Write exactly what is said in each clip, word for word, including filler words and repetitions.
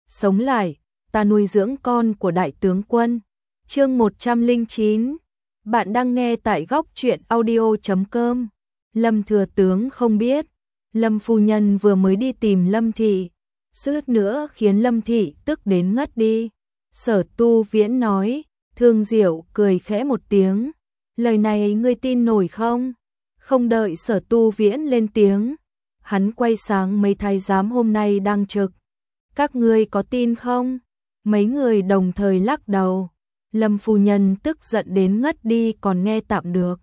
sống lại, ta nuôi dưỡng con của đại tướng quân. Chương một trăm lẻ chín. Bạn đang nghe tại góc truyện audio chấm com. Lâm thừa tướng không biết, Lâm phu nhân vừa mới đi tìm Lâm thị, suýt nữa khiến Lâm thị tức đến ngất đi. Sở Tu Viễn nói. Thương Diệu cười khẽ một tiếng. Lời này ngươi tin nổi không? Không đợi Sở Tu Viễn lên tiếng, hắn quay sang mấy thái giám hôm nay đang trực. Các ngươi có tin không? Mấy người đồng thời lắc đầu. Lâm phu nhân tức giận đến ngất đi còn nghe tạm được.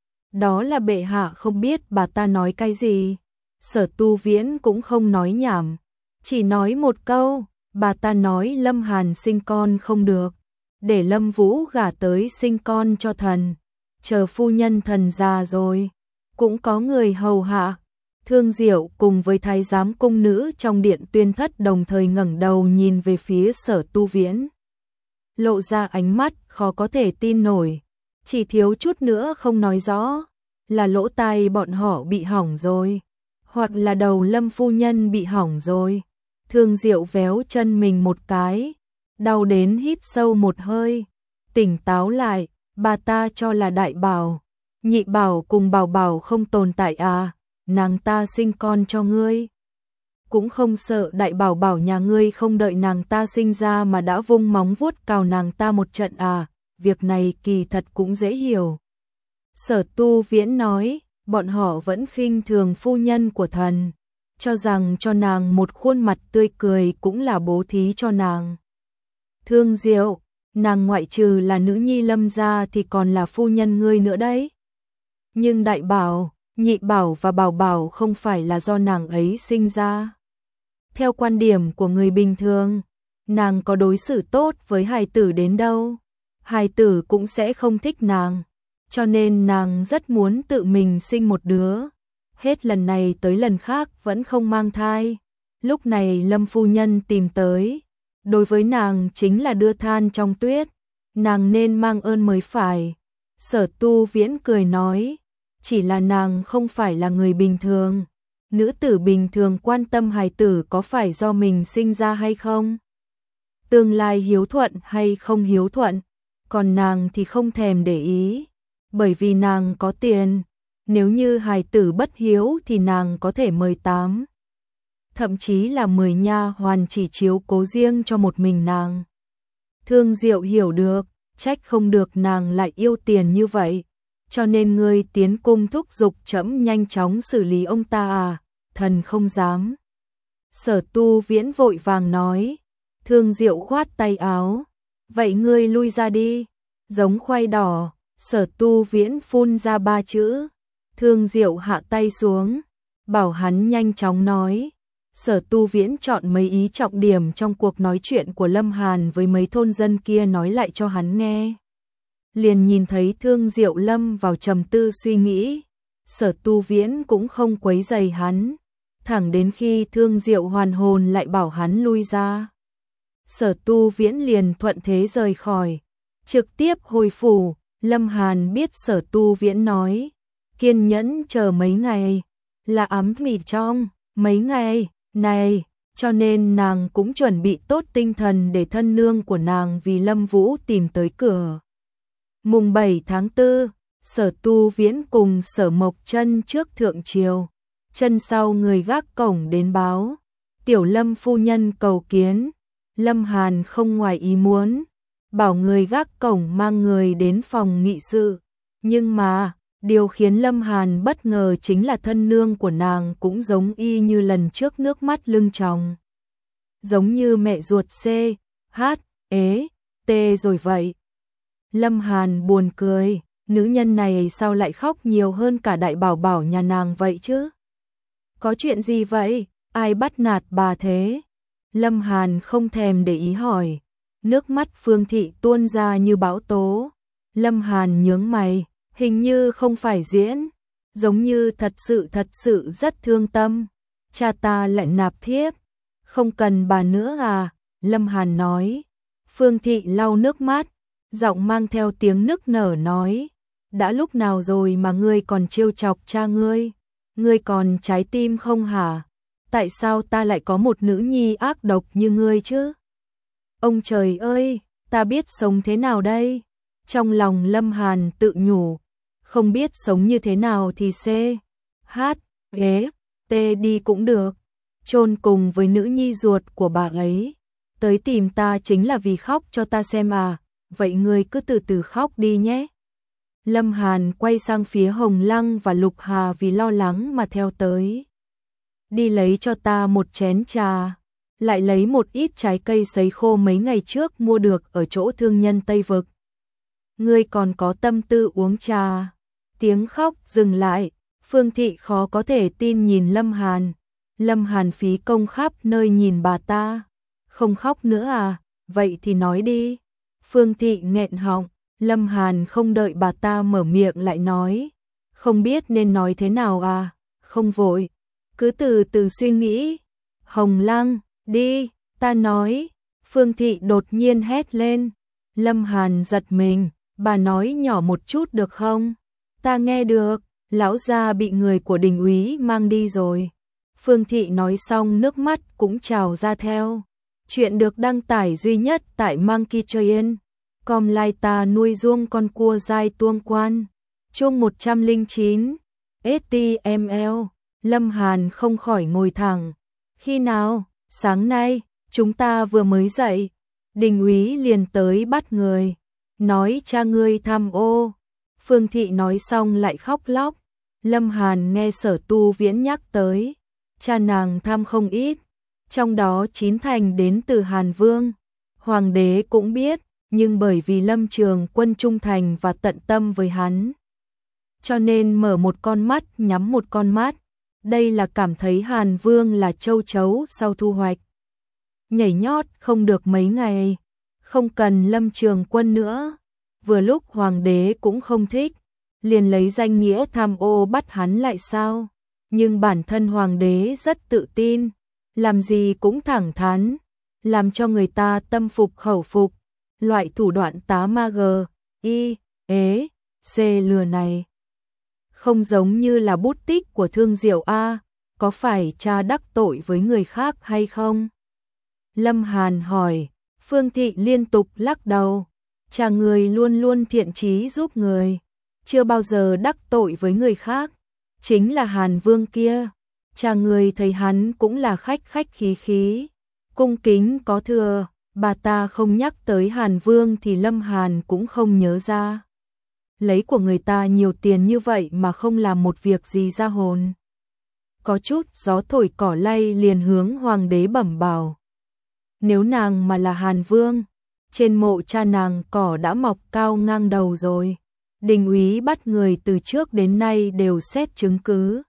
Đó là bệ hạ không biết bà ta nói cái gì. Sở Tu Viễn cũng không nói nhảm, chỉ nói một câu, bà ta nói Lâm Hàn sinh con không được, để Lâm Vũ gả tới sinh con cho thần. Chờ phu nhân thần già rồi, cũng có người hầu hạ. Thương Diệu cùng với thái giám cung nữ trong điện tuyên thất đồng thời ngẩng đầu nhìn về phía Sở Tu Viễn, lộ ra ánh mắt khó có thể tin nổi, chỉ thiếu chút nữa không nói rõ, là lỗ tai bọn họ bị hỏng rồi, hoặc là đầu Lâm phu nhân bị hỏng rồi. Thương Diệu véo chân mình một cái, đau đến hít sâu một hơi, tỉnh táo lại. Bà ta cho là đại bảo, nhị bảo cùng bảo bảo không tồn tại à, nàng ta sinh con cho ngươi. Cũng không sợ đại bảo bảo nhà ngươi không đợi nàng ta sinh ra mà đã vung móng vuốt cào nàng ta một trận à, việc này kỳ thật cũng dễ hiểu. Sở Tu Viễn nói, bọn họ vẫn khinh thường phu nhân của thần, cho rằng cho nàng một khuôn mặt tươi cười cũng là bố thí cho nàng. Thương Diệu, nàng ngoại trừ là nữ nhi Lâm gia thì còn là phu nhân ngươi nữa đấy. Nhưng đại bảo, nhị bảo và bảo bảo không phải là do nàng ấy sinh ra. Theo quan điểm của người bình thường, nàng có đối xử tốt với hài tử đến đâu, hài tử cũng sẽ không thích nàng, cho nên nàng rất muốn tự mình sinh một đứa. Hết lần này tới lần khác vẫn không mang thai. Lúc này Lâm phu nhân tìm tới, đối với nàng chính là đưa than trong tuyết, nàng nên mang ơn mới phải. Sở Tu Viễn cười nói, chỉ là nàng không phải là người bình thường. Nữ tử bình thường quan tâm hài tử có phải do mình sinh ra hay không, tương lai hiếu thuận hay không hiếu thuận, còn nàng thì không thèm để ý, bởi vì nàng có tiền. Nếu như hài tử bất hiếu thì nàng có thể mời tám, thậm chí là mười nha hoàn chỉ chiếu cố riêng cho một mình nàng. Thương Diệu hiểu được, trách không được nàng lại yêu tiền như vậy, cho nên ngươi tiến cung thúc giục trẫm nhanh chóng xử lý ông ta à, thần không dám. Sở Tu Viễn vội vàng nói. Thương Diệu khoát tay áo, vậy ngươi lui ra đi. Giống khoai đỏ, Sở Tu Viễn phun ra ba chữ. Thương Diệu hạ tay xuống, bảo hắn nhanh chóng nói. Sở Tu Viễn chọn mấy ý trọng điểm trong cuộc nói chuyện của Lâm Hàn với mấy thôn dân kia nói lại cho hắn nghe. Liền nhìn thấy Thương Diệu lâm vào trầm tư suy nghĩ, Sở Tu Viễn cũng không quấy rầy hắn, thẳng đến khi Thương Diệu hoàn hồn lại bảo hắn lui ra. Sở Tu Viễn liền thuận thế rời khỏi, trực tiếp hồi phủ. Lâm Hàn biết Sở Tu Viễn nói, kiên nhẫn chờ mấy ngày, là ấm mỉ trong mấy ngày này, cho nên nàng cũng chuẩn bị tốt tinh thần để thân nương của nàng vì Lâm Vũ tìm tới cửa. Mùng bảy tháng tư, Sở Tu Viễn cùng Sở Mộc Chân trước thượng triều, chân sau người gác cổng đến báo, tiểu Lâm phu nhân cầu kiến. Lâm Hàn không ngoài ý muốn, bảo người gác cổng mang người đến phòng nghị sự, nhưng mà điều khiến Lâm Hàn bất ngờ chính là thân nương của nàng cũng giống y như lần trước, nước mắt lưng tròng, giống như mẹ ruột C, H, ế, T rồi vậy. Lâm Hàn buồn cười, nữ nhân này sao lại khóc nhiều hơn cả đại bảo bảo nhà nàng vậy chứ? Có chuyện gì vậy? Ai bắt nạt bà thế? Lâm Hàn không thèm để ý hỏi, nước mắt Phương Thị tuôn ra như bão tố. Lâm Hàn nhướng mày, hình như không phải diễn, giống như thật sự thật sự rất thương tâm. Cha ta lại nạp thiếp, không cần bà nữa à? Lâm Hàn nói. Phương Thị lau nước mắt, giọng mang theo tiếng nức nở nói, đã lúc nào rồi mà ngươi còn trêu chọc cha ngươi, ngươi còn trái tim không hả? tại sao ta lại có một nữ nhi ác độc như ngươi chứ? Ông trời ơi, ta biết sống thế nào đây? Trong lòng Lâm Hàn tự nhủ, không biết sống như thế nào thì C, H, ghế, T đi cũng được, chôn cùng với nữ nhi ruột của bà ấy. Tới tìm ta chính là vì khóc cho ta xem à, vậy ngươi cứ từ từ khóc đi nhé. Lâm Hàn quay sang phía Hồng Lăng và Lục Hà vì lo lắng mà theo tới. Đi lấy cho ta một chén trà, lại lấy một ít trái cây sấy khô mấy ngày trước mua được ở chỗ thương nhân Tây Vực. Ngươi còn có tâm tư uống trà. Tiếng khóc dừng lại, Phương Thị khó có thể tin nhìn Lâm Hàn. Lâm Hàn phí công khắp nơi nhìn bà ta. Không khóc nữa à, vậy thì nói đi. Phương Thị nghẹn họng, Lâm Hàn không đợi bà ta mở miệng lại nói. Không biết nên nói thế nào à, không vội, cứ từ từ suy nghĩ. Hồng Lăng, đi, ta nói. Phương Thị đột nhiên hét lên. Lâm Hàn giật mình, bà nói nhỏ một chút được không? Ta nghe được, lão gia bị người của Đình úy mang đi rồi. Phương Thị nói xong nước mắt cũng trào ra theo. Chuyện được đăng tải duy nhất tại Monkey Train. Com lai ta nuôi ruông con cua dai tuông quan. Chương một trăm lẻ chín. ét tê em lờ. Lâm Hàn không khỏi ngồi thẳng. Khi nào? Sáng nay, chúng ta vừa mới dậy. Đình úy liền tới bắt người. Nói cha ngươi tham ô. Phương Thị nói xong lại khóc lóc. Lâm Hàn nghe Sở Tu Viễn nhắc tới. Cha nàng tham không ít. Trong đó chín thành đến từ Hàn Vương. Hoàng đế cũng biết, nhưng bởi vì Lâm Trường Quân trung thành và tận tâm với hắn, cho nên mở một con mắt nhắm một con mắt. Đây là cảm thấy Hàn Vương là châu chấu sau thu hoạch. Nhảy nhót không được mấy ngày, không cần Lâm Trường Quân nữa. Vừa lúc Hoàng đế cũng không thích, liền lấy danh nghĩa tham ô bắt hắn lại sao. Nhưng bản thân Hoàng đế rất tự tin, làm gì cũng thẳng thắn, làm cho người ta tâm phục khẩu phục. Loại thủ đoạn tá ma gờ, y, ế, c lừa này không giống như là bút tích của Thương Diệu A, có phải cha đắc tội với người khác hay không? Lâm Hàn hỏi. Phương Thị liên tục lắc đầu. Cha người luôn luôn thiện chí giúp người, chưa bao giờ đắc tội với người khác. Chính là Hàn Vương kia, cha người thấy hắn cũng là khách khách khí khí, cung kính có thừa. Bà ta không nhắc tới Hàn Vương thì Lâm Hàn cũng không nhớ ra. Lấy của người ta nhiều tiền như vậy mà không làm một việc gì ra hồn. Có chút gió thổi cỏ lay liền hướng Hoàng đế bẩm bảo. Nếu nàng mà là Hàn Vương, trên mộ cha nàng cỏ đã mọc cao ngang đầu rồi. Đình úy bắt người từ trước đến nay đều xét chứng cứ.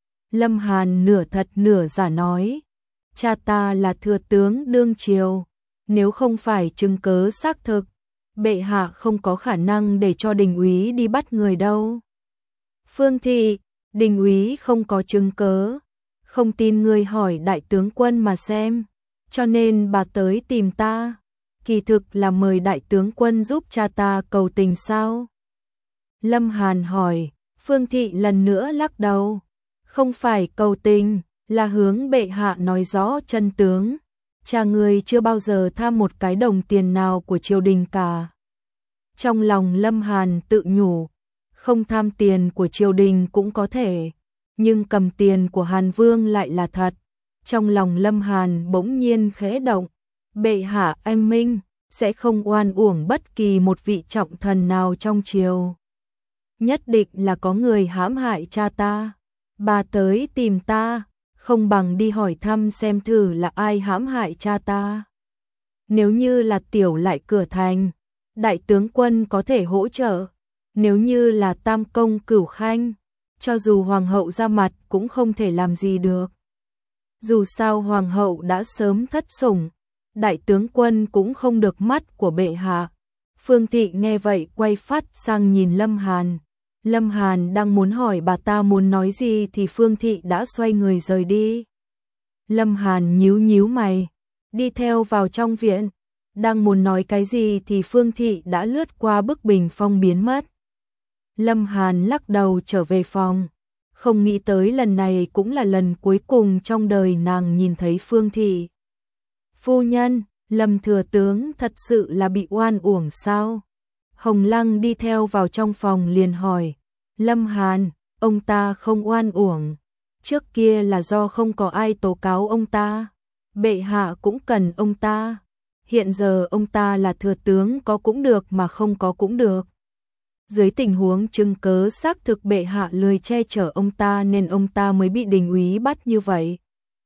Lâm Hàn nửa thật nửa giả nói. Cha ta là thừa tướng đương triều, nếu không phải chứng cớ xác thực, bệ hạ không có khả năng để cho đình úy đi bắt người đâu. Phương Thị, đình úy không có chứng cớ, không tin ngươi hỏi đại tướng quân mà xem, cho nên bà tới tìm ta. Kỳ thực là mời đại tướng quân giúp cha ta cầu tình sao? Lâm Hàn hỏi. Phương Thị lần nữa lắc đầu. Không phải cầu tình, là hướng bệ hạ nói rõ chân tướng. Cha người chưa bao giờ tham một cái đồng tiền nào của triều đình cả. Trong lòng Lâm Hàn tự nhủ, không tham tiền của triều đình cũng có thể, nhưng cầm tiền của Hàn Vương lại là thật. Trong lòng Lâm Hàn bỗng nhiên khẽ động, bệ hạ anh minh, sẽ không oan uổng bất kỳ một vị trọng thần nào trong triều. Nhất định là có người hãm hại cha ta. Bà tới tìm ta, không bằng đi hỏi thăm xem thử là ai hãm hại cha ta. Nếu như là Tiểu Lại Cửa Thành, đại tướng quân có thể hỗ trợ. Nếu như là Tam Công Cửu Khanh, cho dù hoàng hậu ra mặt cũng không thể làm gì được. Dù sao hoàng hậu đã sớm thất sủng, đại tướng quân cũng không được mắt của bệ hạ. Phương Thị nghe vậy quay phát sang nhìn Lâm Hàn. Lâm Hàn đang muốn hỏi bà ta muốn nói gì thì Phương Thị đã xoay người rời đi. Lâm Hàn nhíu nhíu mày, đi theo vào trong viện. Đang muốn nói cái gì thì Phương Thị đã lướt qua bức bình phong biến mất. Lâm Hàn lắc đầu trở về phòng. Không nghĩ tới lần này cũng là lần cuối cùng trong đời nàng nhìn thấy Phương thị. Phu nhân, Lâm thừa tướng thật sự là bị oan uổng sao? Hồng Lăng đi theo vào trong phòng liền hỏi. Lâm Hàn, ông ta không oan uổng. Trước kia là do không có ai tố cáo ông ta. Bệ hạ cũng cần ông ta. Hiện giờ ông ta là thừa tướng, có cũng được mà không có cũng được. Dưới tình huống chứng cớ xác thực bệ hạ lười che chở ông ta nên ông ta mới bị đình úy bắt như vậy.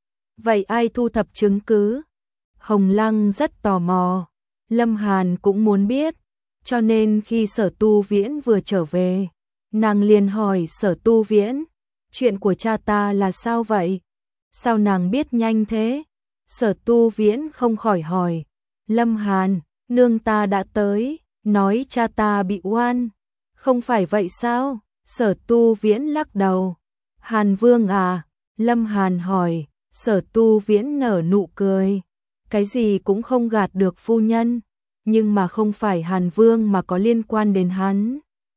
Vậy ai thu thập chứng cứ? Hồng Lăng rất tò mò. Lâm Hàn cũng muốn biết. Cho nên khi Sở Tu Viễn vừa trở về, nàng liền hỏi Sở Tu Viễn, chuyện của cha ta là sao vậy? Sao nàng biết nhanh thế? Sở Tu Viễn không khỏi hỏi. Lâm Hàn, nương ta đã tới, nói cha ta bị oan. Không phải vậy sao? Sở Tu Viễn lắc đầu. Hàn Vương à? Lâm Hàn hỏi. Sở Tu Viễn nở nụ cười. Cái gì cũng không gạt được phu nhân. Nhưng mà không phải Hàn Vương mà có liên quan đến hắn.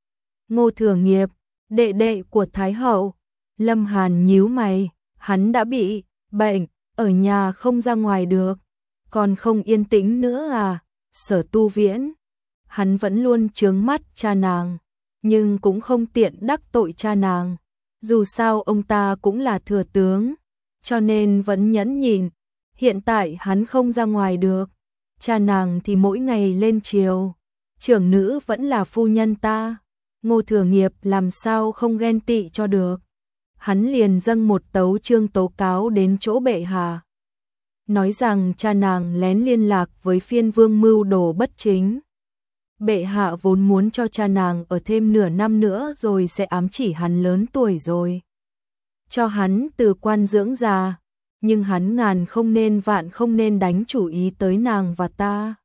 Ngô Thừa Nghiệp, đệ đệ của Thái Hậu. Lâm Hàn nhíu mày. Hắn đã bị bệnh, ở nhà không ra ngoài được. Còn không yên tĩnh nữa à? Sở Tu Viễn. Hắn vẫn luôn chướng mắt cha nàng. Nhưng cũng không tiện đắc tội cha nàng. Dù sao ông ta cũng là thừa tướng. Cho nên vẫn nhẫn nhịn. Hiện tại hắn không ra ngoài được. Cha nàng thì mỗi ngày lên triều. Trưởng nữ vẫn là phu nhân ta. Ngô Thừa Nghiệp làm sao không ghen tị cho được. Hắn liền dâng một tấu chương tố cáo đến chỗ bệ hạ. Nói rằng cha nàng lén liên lạc với phiên vương mưu đồ bất chính. Bệ hạ vốn muốn cho cha nàng ở thêm nửa năm nữa rồi sẽ ám chỉ hắn lớn tuổi rồi. Cho hắn từ quan dưỡng già. Nhưng hắn ngàn không nên vạn không nên đánh chủ ý tới nàng và ta.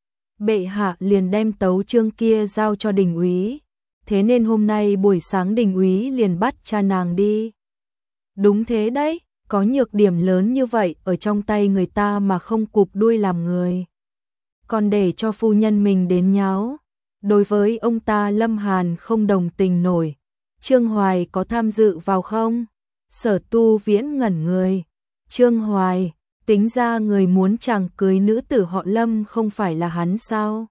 Bệ hạ liền đem tấu chương kia giao cho đình úy. Thế nên hôm nay buổi sáng đình úy liền bắt cha nàng đi. Đúng thế đấy, có nhược điểm lớn như vậy ở trong tay người ta mà không cụp đuôi làm người. Còn để cho phu nhân mình đến nháo. Đối với ông ta Lâm Hàn không đồng tình nổi. Trương Hoài có tham dự vào không? Sở Tu Viễn ngẩn người. Trương Hoài, tính ra người muốn chàng cưới nữ tử họ Lâm không phải là hắn sao?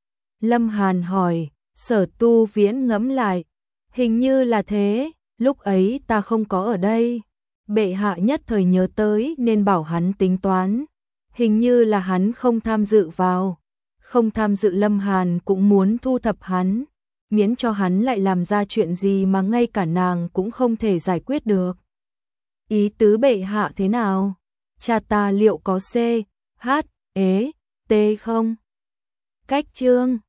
Lâm Hàn hỏi. Sở Tu Viễn ngẫm lại. Hình như là thế, lúc ấy ta không có ở đây. Bệ hạ nhất thời nhớ tới nên bảo hắn tính toán. Hình như là hắn không tham dự vào. Không tham dự Lâm Hàn cũng muốn thu thập hắn. Miễn cho hắn lại làm ra chuyện gì mà ngay cả nàng cũng không thể giải quyết được. Ý tứ bệ hạ thế nào? Cha ta liệu có C, H, ế, T không? Cách chương